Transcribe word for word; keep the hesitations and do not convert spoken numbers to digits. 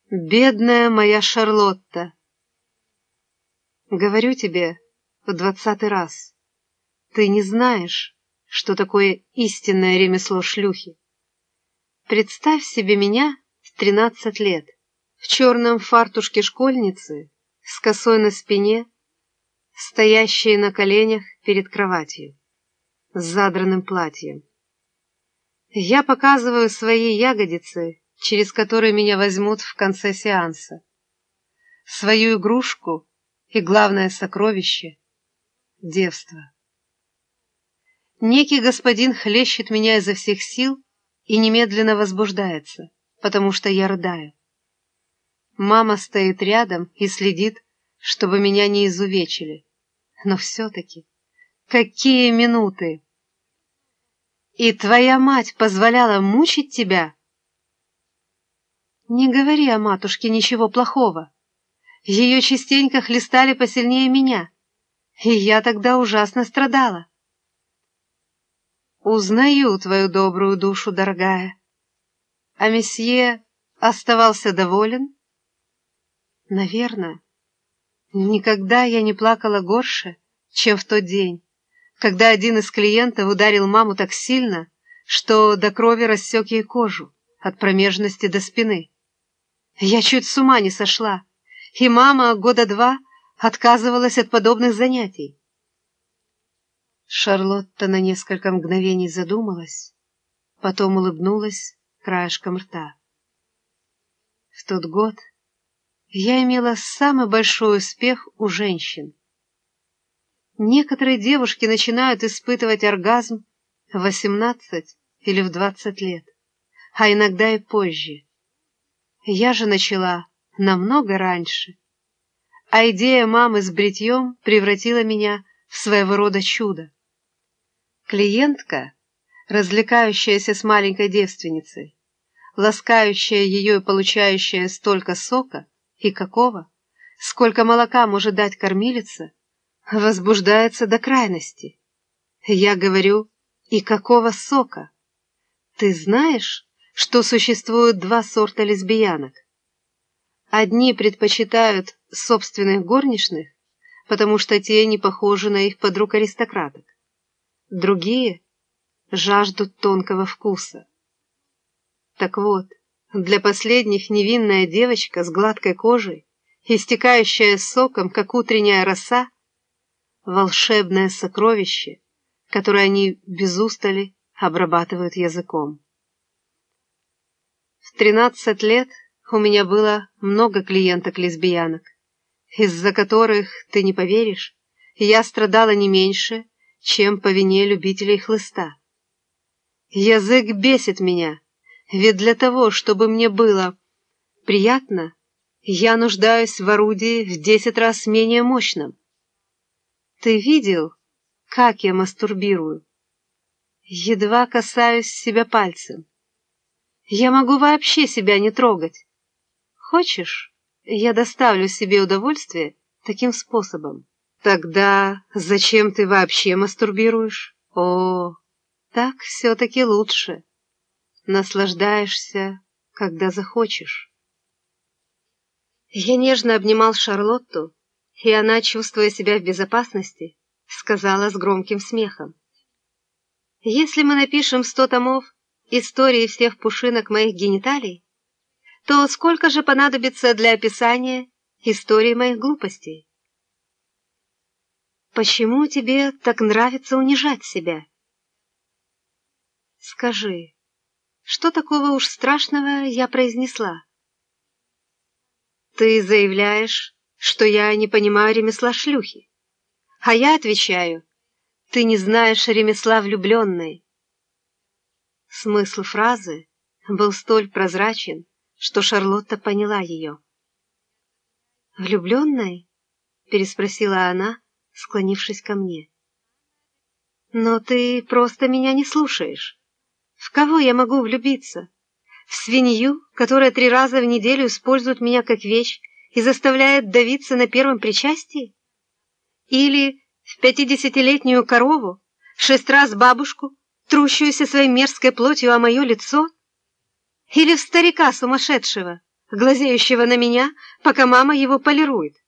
Бедная моя Шарлотта! Говорю тебе в двадцатый раз, ты не знаешь, что такое истинное ремесло шлюхи. Представь себе меня в тринадцать лет, в черном фартушке школьницы, с косой на спине, стоящей на коленях перед кроватью, с задранным платьем. Я показываю свои ягодицы, через которые меня возьмут в конце сеанса, свою игрушку и главное сокровище — девство. Некий господин хлещет меня изо всех сил и немедленно возбуждается, потому что я рыдаю. Мама стоит рядом и следит, чтобы меня не изувечили. Но все-таки, какие минуты! И твоя мать позволяла мучить тебя? Не говори о матушке ничего плохого. Ее частенько хлестали посильнее меня, и я тогда ужасно страдала. Узнаю твою добрую душу, дорогая. А месье оставался доволен? Наверное. Никогда я не плакала горше, чем в тот день, когда один из клиентов ударил маму так сильно, что до крови рассек ей кожу от промежности до спины. Я чуть с ума не сошла, и мама года два отказывалась от подобных занятий. Шарлотта на несколько мгновений задумалась, потом улыбнулась краешком рта. В тот год я имела самый большой успех у женщин. Некоторые девушки начинают испытывать оргазм в восемнадцать или в двадцать лет, а иногда и позже. Я же начала намного раньше, а идея мамы с бритьем превратила меня в своего рода чудо. Клиентка, развлекающаяся с маленькой девственницей, ласкающая ее и получающая столько сока, и какого, сколько молока может дать кормилица, возбуждается до крайности. Я говорю, и какого сока? Ты знаешь, что существует два сорта лесбиянок? Одни предпочитают собственных горничных, потому что те не похожи на их подруг-аристократок. Другие жаждут тонкого вкуса. Так вот, для последних невинная девочка с гладкой кожей, истекающая соком, как утренняя роса, волшебное сокровище, которое они без устали обрабатывают языком. В тринадцать лет у меня было много клиенток-лесбиянок, из-за которых, ты не поверишь, я страдала не меньше, чем по вине любителей хлыста. Язык бесит меня, ведь для того, чтобы мне было приятно, я нуждаюсь в орудии в десять раз менее мощном. Ты видел, как я мастурбирую? Едва касаюсь себя пальцем. Я могу вообще себя не трогать. Хочешь, я доставлю себе удовольствие таким способом? Тогда зачем ты вообще мастурбируешь? О, так все-таки лучше. Наслаждаешься, когда захочешь. Я нежно обнимал Шарлотту, и она, чувствуя себя в безопасности, сказала с громким смехом: «Если мы напишем сто томов истории всех пушинок моих гениталий, то сколько же понадобится для описания истории моих глупостей? Почему тебе так нравится унижать себя? Скажи, что такого уж страшного я произнесла? Ты заявляешь, что я не понимаю ремесла шлюхи, а я отвечаю: ты не знаешь ремесла влюбленной». Смысл фразы был столь прозрачен, что Шарлотта поняла ее. «Влюбленной?» — переспросила она, склонившись ко мне. «Но ты просто меня не слушаешь. В кого я могу влюбиться? В свинью, которая три раза в неделю использует меня как вещь и заставляет давиться на первом причастии? Или в пятидесятилетнюю корову, шесть раз бабушку, трущуюся своей мерзкой плотью о мое лицо? Или в старика сумасшедшего, глазеющего на меня, пока мама его полирует.